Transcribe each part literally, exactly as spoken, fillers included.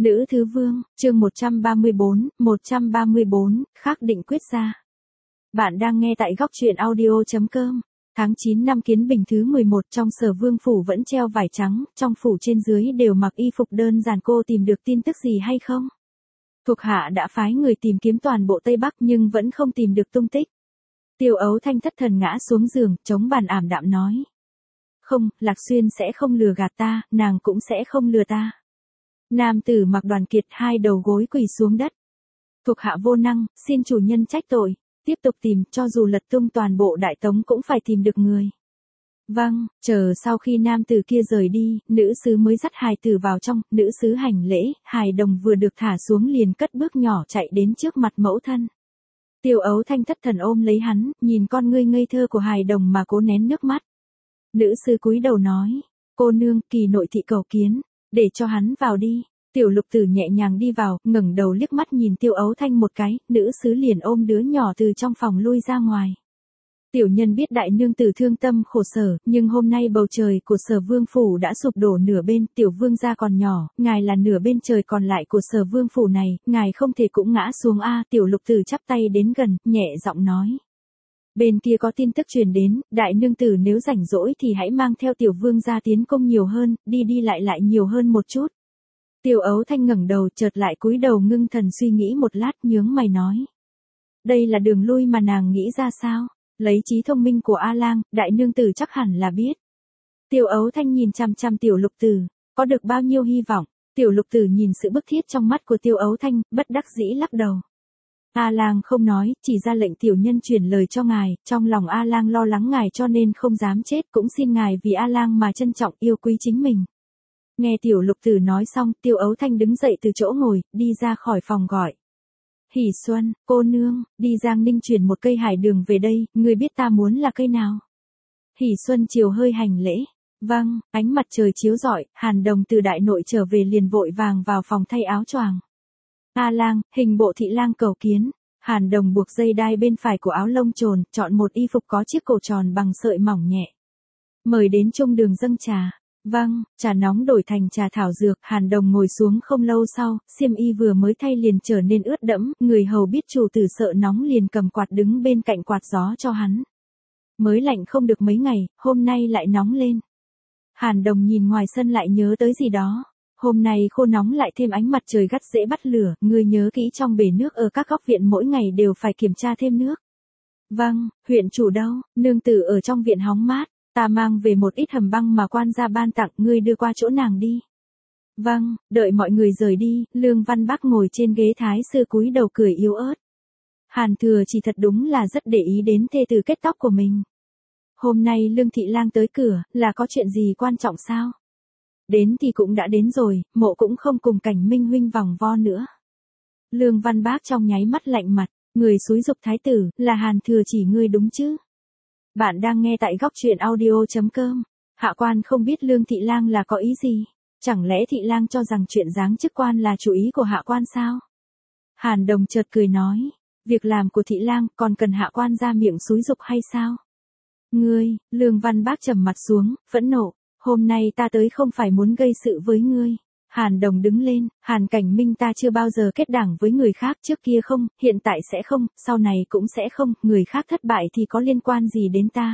Nữ thứ vương, chương một trăm ba mươi bốn, một trăm ba mươi bốn, khắc định quyết ra. Bạn đang nghe tại góc truyện audio chấm com. Tháng chín năm Kiến Bình thứ mười một, trong Sở Vương phủ vẫn treo vải trắng, trong phủ trên dưới đều mặc y phục đơn giản. Cô tìm được tin tức gì hay không? Thuộc hạ đã phái người tìm kiếm toàn bộ Tây Bắc nhưng vẫn không tìm được tung tích. Tiêu Ấu Thanh thất thần ngã xuống giường, chống bàn ảm đạm nói. Không, Lạc Xuyên sẽ không lừa gạt ta, nàng cũng sẽ không lừa ta. Nam tử mặc Đoàn Kiệt hai đầu gối quỳ xuống đất. Thuộc hạ vô năng, xin chủ nhân trách tội, tiếp tục tìm, cho dù lật tung toàn bộ Đại Tống cũng phải tìm được người. Vâng, chờ sau khi nam tử kia rời đi, nữ sứ mới dắt hài tử vào trong, nữ sứ hành lễ, hài đồng vừa được thả xuống liền cất bước nhỏ chạy đến trước mặt mẫu thân. Tiêu Ấu Thanh thất thần ôm lấy hắn, nhìn con ngươi ngây thơ của hài đồng mà cố nén nước mắt. Nữ sứ cúi đầu nói, cô nương, kỳ nội thị cầu kiến, để cho hắn vào đi. Tiểu Lục Tử nhẹ nhàng đi vào, ngẩng đầu liếc mắt nhìn Tiêu Ấu Thanh một cái, nữ sứ liền ôm đứa nhỏ từ trong phòng lui ra ngoài. Tiểu nhân biết đại nương tử thương tâm khổ sở, nhưng hôm nay bầu trời của Sở Vương phủ đã sụp đổ nửa bên, tiểu vương gia còn nhỏ, ngài là nửa bên trời còn lại của Sở Vương phủ này, ngài không thể cũng ngã xuống a. Tiểu Lục Tử chắp tay đến gần, nhẹ giọng nói. Bên kia có tin tức truyền đến, đại nương tử nếu rảnh rỗi thì hãy mang theo tiểu vương gia tiến công nhiều hơn, đi đi lại lại nhiều hơn một chút. Tiêu Ấu Thanh ngẩng đầu, chợt lại cúi đầu ngưng thần suy nghĩ một lát, nhướng mày nói. Đây là đường lui mà nàng nghĩ ra sao? Lấy trí thông minh của A Lang, đại nương tử chắc hẳn là biết. Tiêu Ấu Thanh nhìn chằm chằm Tiểu Lục Tử, có được bao nhiêu hy vọng? Tiểu Lục Tử nhìn sự bức thiết trong mắt của Tiêu Ấu Thanh, bất đắc dĩ lắc đầu. A Lang không nói, chỉ ra lệnh tiểu nhân truyền lời cho ngài, trong lòng A Lang lo lắng ngài cho nên không dám chết, cũng xin ngài vì A Lang mà trân trọng yêu quý chính mình. Nghe Tiểu Lục Tử nói xong, Tiêu Ấu Thanh đứng dậy từ chỗ ngồi, đi ra khỏi phòng gọi. Hỷ Xuân, cô nương, đi Giang Ninh truyền một cây hải đường về đây, người biết ta muốn là cây nào? Hỷ Xuân chiều hơi hành lễ. Vâng, ánh mặt trời chiếu rọi, Hàn Đồng từ đại nội trở về liền vội vàng vào phòng thay áo choàng. A Lang, hình bộ thị lang cầu kiến. Hàn Đồng buộc dây đai bên phải của áo lông trồn, chọn một y phục có chiếc cổ tròn bằng sợi mỏng nhẹ. Mời đến trung đường dâng trà. Vâng, trà nóng đổi thành trà thảo dược. Hàn Đồng ngồi xuống không lâu sau, xiêm y vừa mới thay liền trở nên ướt đẫm, người hầu biết chủ tử sợ nóng liền cầm quạt đứng bên cạnh quạt gió cho hắn. Mới lạnh không được mấy ngày, hôm nay lại nóng lên. Hàn Đồng nhìn ngoài sân lại nhớ tới gì đó. Hôm nay khô nóng lại thêm ánh mặt trời gắt dễ bắt lửa, người nhớ kỹ trong bể nước ở các góc viện mỗi ngày đều phải kiểm tra thêm nước. Vâng, huyện chủ đâu? Nương tử ở trong viện hóng mát. Ta mang về một ít hầm băng mà quan gia ban tặng, ngươi đưa qua chỗ nàng đi. Vâng, đợi mọi người rời đi, Lương Văn Bác ngồi trên ghế thái sư cúi đầu cười yếu ớt. Hàn Thừa chỉ thật đúng là rất để ý đến thê tử kết tóc của mình. Hôm nay Lương Thị Lang tới cửa, là có chuyện gì quan trọng sao? Đến thì cũng đã đến rồi, mộ cũng không cùng Cảnh Minh huynh vòng vo nữa. Lương Văn Bác trong nháy mắt lạnh mặt, người xúi giục thái tử, là Hàn Thừa chỉ ngươi đúng chứ? Bạn đang nghe tại góc truyện audio chấm com. Hạ quan không biết Lương Thị Lang là có ý gì? Chẳng lẽ Thị Lang cho rằng chuyện giáng chức quan là chủ ý của hạ quan sao? Hàn Đồng chợt cười nói, việc làm của Thị Lang còn cần hạ quan ra miệng xúi giục hay sao? Ngươi, Lương Văn Bác trầm mặt xuống, phẫn nộ, hôm nay ta tới không phải muốn gây sự với ngươi. Hàn Đồng đứng lên, Hàn Cảnh Minh ta chưa bao giờ kết đảng với người khác, trước kia không, hiện tại sẽ không, sau này cũng sẽ không, người khác thất bại thì có liên quan gì đến ta.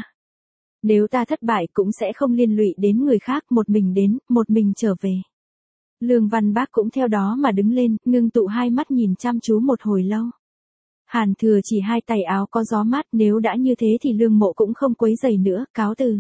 Nếu ta thất bại cũng sẽ không liên lụy đến người khác, một mình đến, một mình trở về. Lương Văn Bác cũng theo đó mà đứng lên, ngưng tụ hai mắt nhìn chăm chú một hồi lâu. Hàn Thừa chỉ hai tay áo có gió mát, nếu đã như thế thì Lương Mộ cũng không quấy rầy nữa, cáo từ.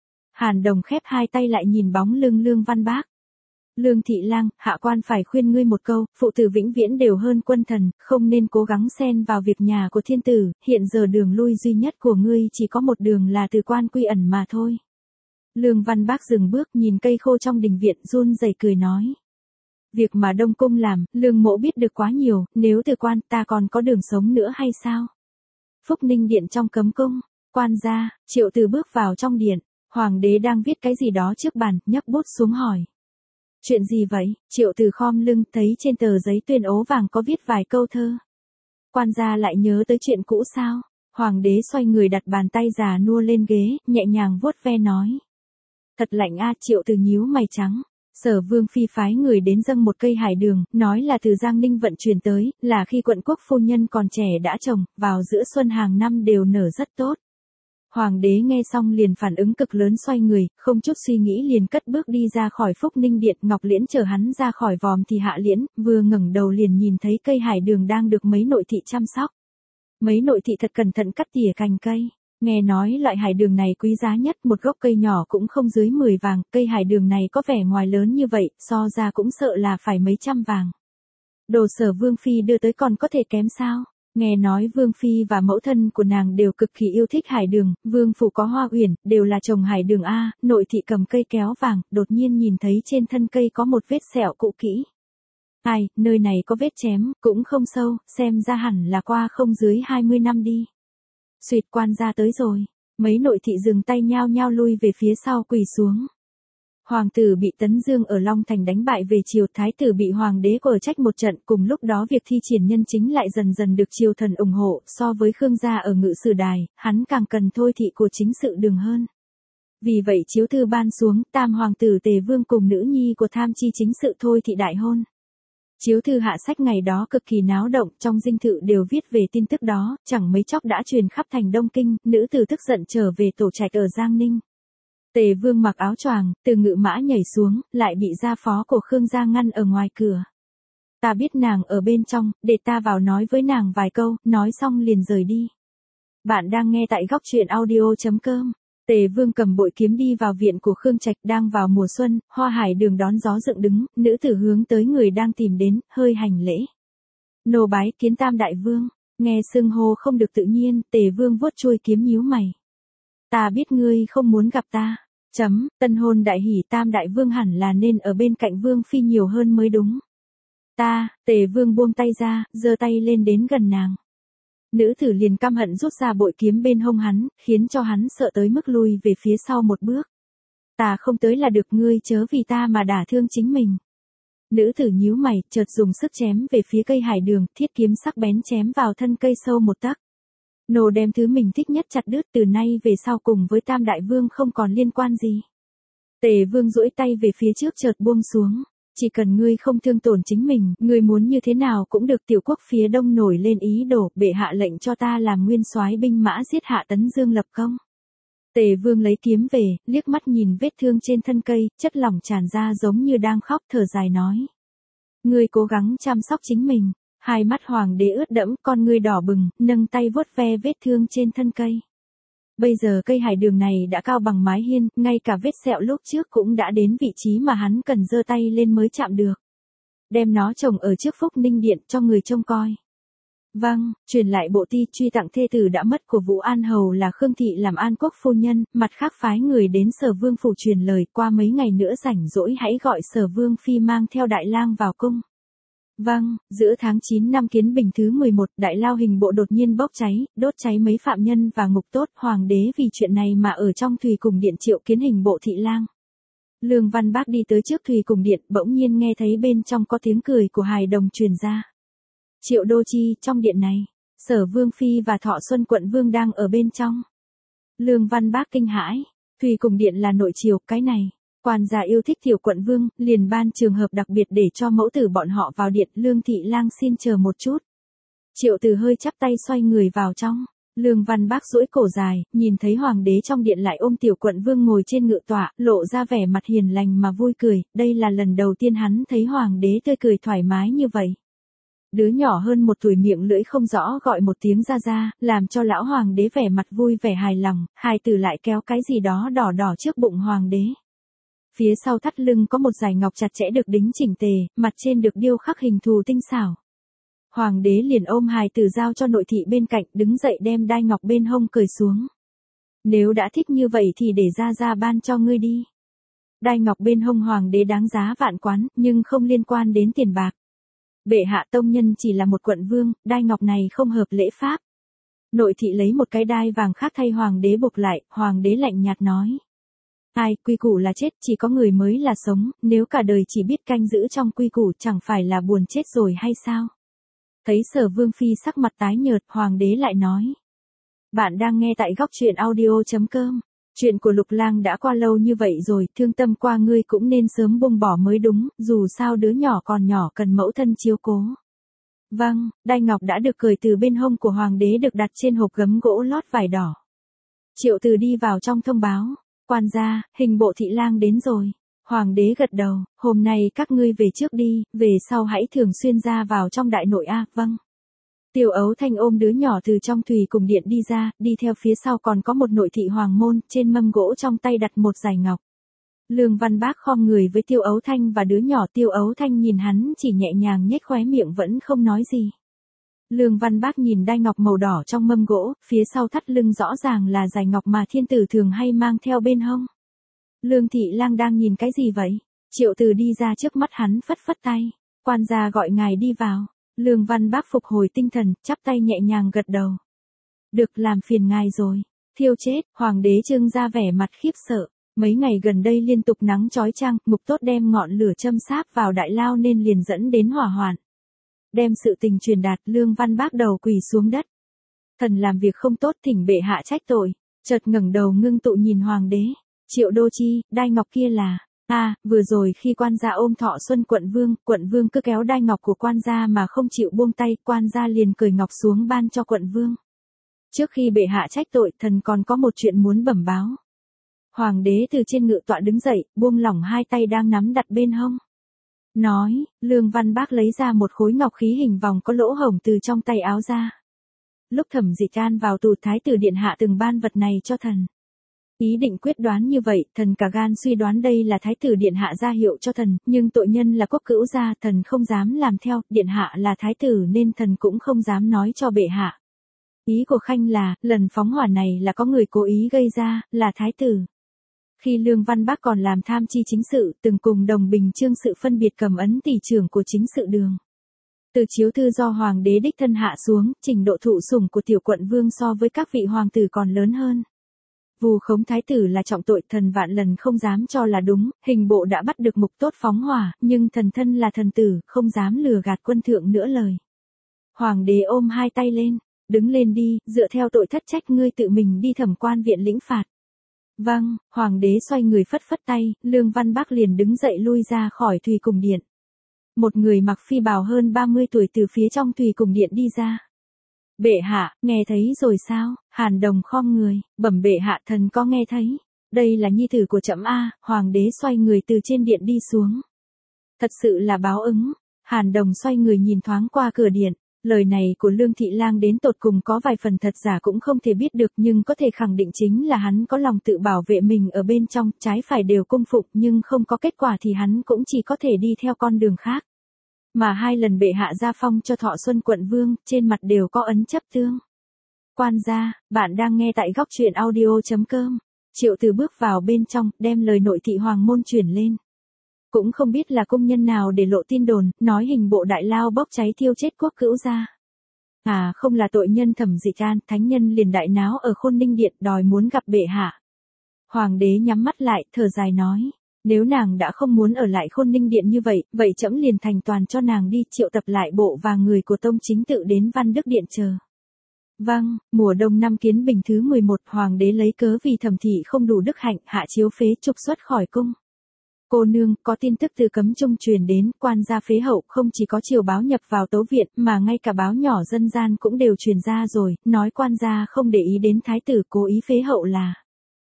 Hàn Đồng khép hai tay lại nhìn bóng lưng Lương Văn Bác. Lương Thị Lang, hạ quan phải khuyên ngươi một câu, phụ tử vĩnh viễn đều hơn quân thần, không nên cố gắng xen vào việc nhà của thiên tử, hiện giờ đường lui duy nhất của ngươi chỉ có một đường là từ quan quy ẩn mà thôi. Lương Văn Bác dừng bước nhìn cây khô trong đình viện run rẩy cười nói. Việc mà Đông Cung làm, Lương Mộ biết được quá nhiều, nếu từ quan ta còn có đường sống nữa hay sao? Phúc Ninh điện trong cấm cung, quan gia, Triệu Từ bước vào trong điện, Hoàng đế đang viết cái gì đó trước bàn, nhấc bút xuống hỏi. Chuyện gì vậy? Triệu Từ khom lưng thấy trên tờ giấy tuyên ố vàng có viết vài câu thơ. Quan gia lại nhớ tới chuyện cũ sao? Hoàng đế xoay người đặt bàn tay già nua lên ghế, nhẹ nhàng vuốt ve nói. Thật lạnh a. Triệu Từ nhíu mày trắng. Sở Vương Phi phái người đến dâng một cây hải đường, nói là từ Giang Ninh vận chuyển tới, là khi quận quốc phu nhân còn trẻ đã trồng, vào giữa xuân hàng năm đều nở rất tốt. Hoàng đế nghe xong liền phản ứng cực lớn, xoay người, không chút suy nghĩ liền cất bước đi ra khỏi Phúc Ninh Điện. Ngọc Liễn chờ hắn ra khỏi vòm thì Hạ Liễn, vừa ngẩng đầu liền nhìn thấy cây hải đường đang được mấy nội thị chăm sóc. Mấy nội thị thật cẩn thận cắt tỉa cành cây. Nghe nói loại hải đường này quý giá nhất, một gốc cây nhỏ cũng không dưới mười vàng, cây hải đường này có vẻ ngoài lớn như vậy, so ra cũng sợ là phải mấy trăm vàng. Đồ Sở Vương Phi đưa tới còn có thể kém sao? Nghe nói Vương Phi và mẫu thân của nàng đều cực kỳ yêu thích hải đường, Vương phủ có Hoa Uyển, đều là trồng hải đường a. Nội thị cầm cây kéo vàng, đột nhiên nhìn thấy trên thân cây có một vết sẹo cũ kỹ. Ai, nơi này có vết chém, cũng không sâu, xem ra hẳn là qua không dưới hai mươi năm đi. Xuyệt, quan gia tới rồi. Mấy nội thị dừng tay nhao nhao lui về phía sau quỳ xuống. Hoàng tử bị Tấn Dương ở Long Thành đánh bại về triều, thái tử bị hoàng đế quở trách một trận, cùng lúc đó việc thi triển nhân chính lại dần dần được triều thần ủng hộ, so với Khương gia ở Ngự Sử Đài, hắn càng cần thôi thị của chính sự đường hơn. Vì vậy chiếu thư ban xuống, tam hoàng tử Tề Vương cùng nữ nhi của tham chi chính sự thôi thị đại hôn. Chiếu thư hạ sách ngày đó cực kỳ náo động, trong dinh thự đều viết về tin tức đó, chẳng mấy chốc đã truyền khắp thành Đông Kinh, nữ tử tức giận trở về tổ trạch ở Giang Ninh. Tề Vương mặc áo choàng, từ ngự mã nhảy xuống, lại bị gia phó của Khương gia ngăn ở ngoài cửa. Ta biết nàng ở bên trong, để ta vào nói với nàng vài câu, nói xong liền rời đi. Bạn đang nghe tại góc truyện audio chấm com. Tề Vương cầm bội kiếm đi vào viện của Khương Trạch, đang vào mùa xuân, hoa hải đường đón gió dựng đứng, nữ tử hướng tới người đang tìm đến, hơi hành lễ. Nô bái kiến Tam Đại Vương. Nghe xưng hô không được tự nhiên, Tề Vương vuốt chuôi kiếm nhíu mày. Ta biết ngươi không muốn gặp ta. Chấm, tân hôn đại hỷ, Tam Đại Vương hẳn là nên ở bên cạnh Vương Phi nhiều hơn mới đúng. Ta, Tề Vương buông tay ra, giơ tay lên đến gần nàng. Nữ tử liền căm hận rút ra bội kiếm bên hông hắn, khiến cho hắn sợ tới mức lui về phía sau một bước. Ta không tới là được, ngươi chớ vì ta mà đả thương chính mình. Nữ tử nhíu mày, chợt dùng sức chém về phía cây hải đường, thiết kiếm sắc bén chém vào thân cây sâu một tấc. Nô đem thứ mình thích nhất chặt đứt, từ nay về sau cùng với Tam Đại Vương không còn liên quan gì. Tề Vương duỗi tay về phía trước chợt buông xuống. Chỉ cần ngươi không thương tổn chính mình, ngươi muốn như thế nào cũng được. Tiểu quốc phía đông nổi lên ý đồ, bệ hạ lệnh cho ta làm nguyên soái binh mã giết hạ Tấn Dương lập công. Tề Vương lấy kiếm về, liếc mắt nhìn vết thương trên thân cây, chất lỏng tràn ra giống như đang khóc, thở dài nói. Ngươi cố gắng chăm sóc chính mình. Hai mắt hoàng đế ướt đẫm, con ngươi đỏ bừng, nâng tay vuốt ve vết thương trên thân cây. Bây giờ cây hải đường này đã cao bằng mái hiên, ngay cả vết sẹo lúc trước cũng đã đến vị trí mà hắn cần giơ tay lên mới chạm được. Đem nó trồng ở trước Phúc Ninh Điện cho người trông coi. Vâng, truyền lại bộ ti truy tặng thê tử đã mất của Vũ An Hầu là Khương Thị làm An Quốc phu nhân, mặt khác phái người đến Sở Vương phủ truyền lời, qua mấy ngày nữa rảnh rỗi hãy gọi Sở Vương Phi mang theo đại lang vào cung. Vâng, giữa tháng chín năm Kiến Bình thứ mười một, đại lao hình bộ đột nhiên bốc cháy, đốt cháy mấy phạm nhân và ngục tốt. Hoàng đế vì chuyện này mà ở trong Thùy Cùng Điện triệu kiến hình bộ thị lang. Lương Văn Bác đi tới trước Thùy Cùng Điện, bỗng nhiên nghe thấy bên trong có tiếng cười của hài đồng truyền ra. Triệu Đô Chi, trong điện này, Sở Vương Phi và Thọ Xuân quận vương đang ở bên trong. Lương Văn Bác kinh hãi, Thùy Cùng Điện là nội triều, cái này. Quan gia yêu thích tiểu quận vương, liền ban trường hợp đặc biệt để cho mẫu tử bọn họ vào điện. Lương thị lang xin chờ một chút. Triệu Từ hơi chắp tay xoay người vào trong. Lương Văn Bác duỗi cổ dài, nhìn thấy hoàng đế trong điện lại ôm tiểu quận vương ngồi trên ngự tọa, lộ ra vẻ mặt hiền lành mà vui cười. Đây là lần đầu tiên hắn thấy hoàng đế tươi cười thoải mái như vậy. Đứa nhỏ hơn một tuổi miệng lưỡi không rõ gọi một tiếng ra ra, làm cho lão hoàng đế vẻ mặt vui vẻ hài lòng. Hai tử lại kéo cái gì đó đỏ đỏ trước bụng hoàng đế. Phía sau thắt lưng có một dải ngọc chặt chẽ được đính chỉnh tề, mặt trên được điêu khắc hình thù tinh xảo. Hoàng đế liền ôm hài tử giao cho nội thị bên cạnh, đứng dậy đem đai ngọc bên hông cởi xuống. Nếu đã thích như vậy thì để ra ra ban cho ngươi đi. Đai ngọc bên hông hoàng đế đáng giá vạn quán, nhưng không liên quan đến tiền bạc. Bệ hạ tông nhân chỉ là một quận vương, đai ngọc này không hợp lễ pháp. Nội thị lấy một cái đai vàng khác thay hoàng đế buộc lại, hoàng đế lạnh nhạt nói. Ai, quy củ là chết, chỉ có người mới là sống, nếu cả đời chỉ biết canh giữ trong quy củ chẳng phải là buồn chết rồi hay sao? Thấy Sở Vương Phi sắc mặt tái nhợt, hoàng đế lại nói. Bạn đang nghe tại góc truyện audio chấm com. Chuyện của Lục Lang đã qua lâu như vậy rồi, thương tâm qua ngươi cũng nên sớm buông bỏ mới đúng, dù sao đứa nhỏ còn nhỏ cần mẫu thân chiếu cố. Vâng, đai ngọc đã được cởi từ bên hông của hoàng đế được đặt trên hộp gấm gỗ lót vải đỏ. Triệu Từ đi vào trong thông báo, quan gia, hình bộ thị lang đến rồi. Hoàng đế gật đầu, hôm nay các ngươi về trước đi, về sau hãy thường xuyên ra vào trong đại nội a. Vâng. Tiêu Ấu Thanh ôm đứa nhỏ từ trong thùy cùng điện đi ra, đi theo phía sau còn có một nội thị hoàng môn, trên mâm gỗ trong tay đặt một dải ngọc. Lương Văn Bác khom người với Tiêu Ấu Thanh và đứa nhỏ. Tiêu Ấu Thanh nhìn hắn chỉ nhẹ nhàng nhếch khóe miệng vẫn không nói gì. Lương Văn Bác nhìn đai ngọc màu đỏ trong mâm gỗ, phía sau thắt lưng rõ ràng là dải ngọc mà thiên tử thường hay mang theo bên hông. Lương thị lang đang nhìn cái gì vậy? Triệu Từ đi ra trước mắt hắn phất phất tay. Quan gia gọi ngài đi vào. Lương Văn Bác phục hồi tinh thần, chắp tay nhẹ nhàng gật đầu. Được, làm phiền ngài rồi. Thiêu chết, hoàng đế trưng ra vẻ mặt khiếp sợ. Mấy ngày gần đây liên tục nắng chói chang, ngục tốt đem ngọn lửa châm sáp vào đại lao nên liền dẫn đến hỏa hoạn. Đem sự tình truyền đạt, Lương Văn Bác đầu quỳ xuống đất. Thần làm việc không tốt, thỉnh bệ hạ trách tội. Chợt ngẩng đầu ngưng tụ nhìn hoàng đế. Triệu Đô Chi, đai ngọc kia là... À, vừa rồi khi quan gia ôm Thọ Xuân quận vương, quận vương cứ kéo đai ngọc của quan gia mà không chịu buông tay, quan gia liền cởi ngọc xuống ban cho quận vương. Trước khi bệ hạ trách tội, thần còn có một chuyện muốn bẩm báo. Hoàng đế từ trên ngự tọa đứng dậy, buông lỏng hai tay đang nắm đặt bên hông. Nói, Lương Văn Bác lấy ra một khối ngọc khí hình vòng có lỗ hổng từ trong tay áo ra. Lúc Thẩm Dịch Can vào tù, thái tử điện hạ từng ban vật này cho thần. Ý định quyết đoán như vậy, thần cả gan suy đoán đây là thái tử điện hạ ra hiệu cho thần, nhưng tội nhân là quốc cữu gia, thần không dám làm theo, điện hạ là thái tử nên thần cũng không dám nói cho bệ hạ. Ý của Khanh là, lần phóng hỏa này là có người cố ý gây ra, là thái tử. Khi Lương Văn Bác còn làm tham chi chính sự, từng cùng đồng bình trương sự phân biệt cầm ấn tỷ trưởng của chính sự đường. Từ chiếu thư do hoàng đế đích thân hạ xuống, trình độ thụ sủng của tiểu quận vương so với các vị hoàng tử còn lớn hơn. Vù khống thái tử là trọng tội, thần vạn lần không dám cho là đúng, hình bộ đã bắt được mục tốt phóng hỏa, nhưng thần thân là thần tử, không dám lừa gạt quân thượng nữa lời. Hoàng đế ôm hai tay lên, đứng lên đi, dựa theo tội thất trách ngươi tự mình đi thẩm quan viện lĩnh phạt. Vâng, hoàng đế xoay người phất phất tay, Lương Văn Bác liền đứng dậy lui ra khỏi thùy cùng điện. Một người mặc phi bào hơn ba mươi tuổi từ phía trong thùy cùng điện đi ra. Bệ hạ, nghe thấy rồi sao? Hàn Đồng khom người, bẩm bệ hạ, thần có nghe thấy. Đây là nhi tử của trẫm a. Hoàng đế xoay người từ trên điện đi xuống. Thật sự là báo ứng. Hàn Đồng xoay người nhìn thoáng qua cửa điện. Lời này của Lương Thị Lang đến tột cùng có vài phần thật giả cũng không thể biết được, nhưng có thể khẳng định chính là hắn có lòng tự bảo vệ mình ở bên trong, trái phải đều cung phục, nhưng không có kết quả thì hắn cũng chỉ có thể đi theo con đường khác. Mà hai lần bệ hạ gia phong cho Thọ Xuân quận vương, trên mặt đều có ấn chấp tương. Quan gia, bạn đang nghe tại góc truyện audio chấm com. Triệu Từ bước vào bên trong, đem lời nội thị hoàng môn truyền lên. Cũng không biết là công nhân nào để lộ tin đồn, nói hình bộ đại lao bốc cháy thiêu chết quốc cữu gia. À, không là tội nhân Thẩm Dịch Can, thánh nhân liền đại náo ở Khôn Ninh điện đòi muốn gặp bệ hạ. Hoàng đế nhắm mắt lại, thở dài nói. Nếu nàng đã không muốn ở lại Khôn Ninh điện như vậy, vậy trẫm liền thành toàn cho nàng đi, triệu tập lại bộ và người của tông chính tự đến Văn Đức điện chờ. Vâng, mùa đông năm Kiến Bình thứ mười một, hoàng đế lấy cớ vì Thẩm thị không đủ đức hạnh, hạ chiếu phế trục xuất khỏi cung. Cô nương, có tin tức từ Cấm Trung truyền đến, quan gia phế hậu không chỉ có triều báo nhập vào tấu viện, mà ngay cả báo nhỏ dân gian cũng đều truyền ra rồi, nói quan gia không để ý đến thái tử, cố ý phế hậu là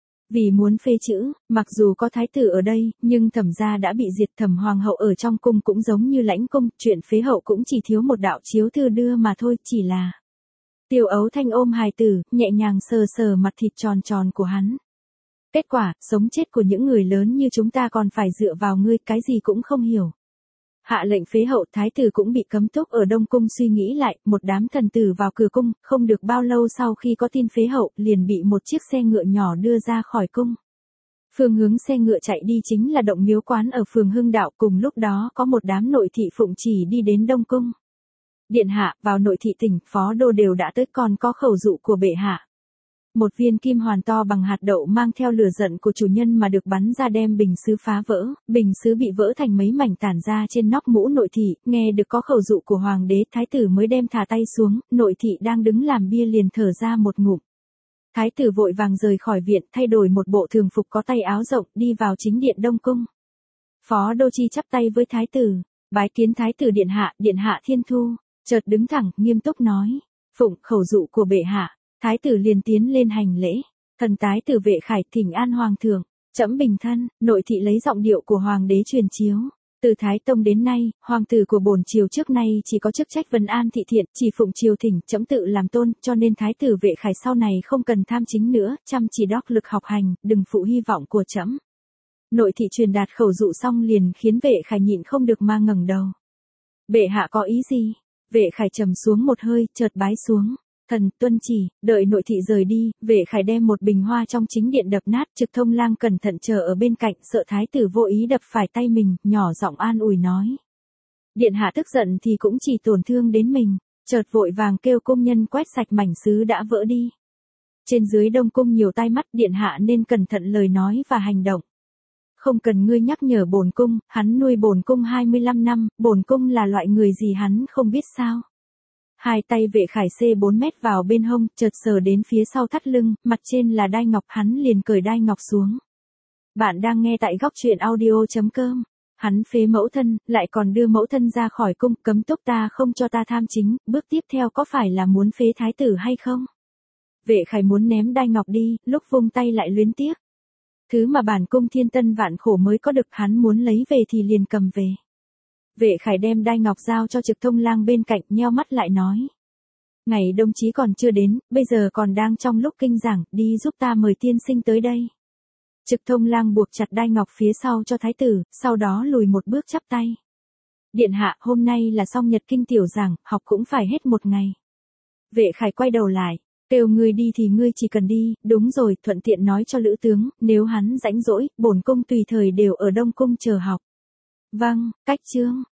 vì muốn phê chữ. Mặc dù có thái tử ở đây, nhưng Thẩm gia đã bị diệt, Thẩm hoàng hậu ở trong cung cũng giống như lãnh cung, chuyện phế hậu cũng chỉ thiếu một đạo chiếu thư đưa mà thôi, chỉ là. Tiêu Ấu Thanh ôm hài tử, nhẹ nhàng sờ sờ mặt thịt tròn tròn của hắn. Kết quả, sống chết của những người lớn như chúng ta còn phải dựa vào ngươi, cái gì cũng không hiểu. Hạ lệnh phế hậu, thái tử cũng bị cấm túc ở Đông Cung. Suy nghĩ lại, một đám thần tử vào cửa cung, không được bao lâu sau khi có tin phế hậu, liền bị một chiếc xe ngựa nhỏ đưa ra khỏi cung. Phương hướng xe ngựa chạy đi chính là động miếu quán ở phường Hưng Đạo, cùng lúc đó có một đám nội thị phụng chỉ đi đến Đông Cung. Điện hạ, vào nội thị tỉnh, phó đô đều đã tới, còn có khẩu dụ của bệ hạ. Một viên kim hoàn to bằng hạt đậu mang theo lửa giận của chủ nhân mà được bắn ra đem bình sứ phá vỡ, bình sứ bị vỡ thành mấy mảnh tản ra trên nóc mũ nội thị, nghe được có khẩu dụ của hoàng đế, thái tử mới đem thả tay xuống, nội thị đang đứng làm bia liền thở ra một ngụm. Thái tử vội vàng rời khỏi viện, thay đổi một bộ thường phục có tay áo rộng, đi vào chính điện Đông Cung. Phó Đô Chi chắp tay với thái tử, bái kiến thái tử điện hạ, điện hạ thiên thu, chợt đứng thẳng, nghiêm túc nói, phụng khẩu dụ của bệ hạ. Thái tử liền tiến lên hành lễ, thần tái tử Vệ Khải thỉnh an hoàng thượng, trẫm bình thân. Nội thị lấy giọng điệu của hoàng đế truyền chiếu. Từ Thái Tông đến nay, hoàng tử của bổn triều trước nay chỉ có chức trách vân an thị thiện, chỉ phụng triều thỉnh, trẫm tự làm tôn, cho nên thái tử Vệ Khải sau này không cần tham chính nữa, chăm chỉ đốc lực học hành, đừng phụ hy vọng của trẫm. Nội thị truyền đạt khẩu dụ xong liền khiến Vệ Khải nhịn không được mà ngẩng đầu. Bệ hạ có ý gì? Vệ Khải trầm xuống một hơi, chợt bái xuống. Thần tuân chỉ. Đợi nội thị rời đi, Vệ Khải đem một bình hoa trong chính điện đập nát, Trực Thông Lang cẩn thận chờ ở bên cạnh, sợ thái tử vô ý đập phải tay mình, nhỏ giọng an ủi nói. Điện hạ tức giận thì cũng chỉ tổn thương đến mình, chợt vội vàng kêu công nhân quét sạch mảnh sứ đã vỡ đi. Trên dưới Đông Cung nhiều tai mắt, điện hạ nên cẩn thận lời nói và hành động. Không cần ngươi nhắc nhở bổn cung, hắn nuôi bổn cung hai mươi lăm năm, bổn cung là loại người gì hắn không biết sao. Hai tay Vệ Khải xê bốn mét vào bên hông, chợt sờ đến phía sau thắt lưng, mặt trên là đai ngọc, hắn liền cởi đai ngọc xuống. Bạn đang nghe tại góc truyện audio chấm com. Hắn phế mẫu thân, lại còn đưa mẫu thân ra khỏi cung, cấm túc ta không cho ta tham chính, bước tiếp theo có phải là muốn phế thái tử hay không? Vệ Khải muốn ném đai ngọc đi, lúc vung tay lại luyến tiếc. Thứ mà bản cung thiên tân vạn khổ mới có được, hắn muốn lấy về thì liền cầm về. Vệ Khải đem đai ngọc giao cho Trực Thông Lang bên cạnh, nheo mắt lại nói. Ngày đồng chí còn chưa đến, bây giờ còn đang trong lúc kinh giảng, đi giúp ta mời tiên sinh tới đây. Trực Thông Lang buộc chặt đai ngọc phía sau cho thái tử, sau đó lùi một bước chắp tay. Điện hạ, hôm nay là xong nhật kinh tiểu giảng, học cũng phải hết một ngày. Vệ Khải quay đầu lại, kêu ngươi đi thì ngươi chỉ cần đi, đúng rồi, thuận tiện nói cho lữ tướng, nếu hắn rãnh rỗi, bổn cung tùy thời đều ở Đông Cung chờ học. Vâng, cách chương.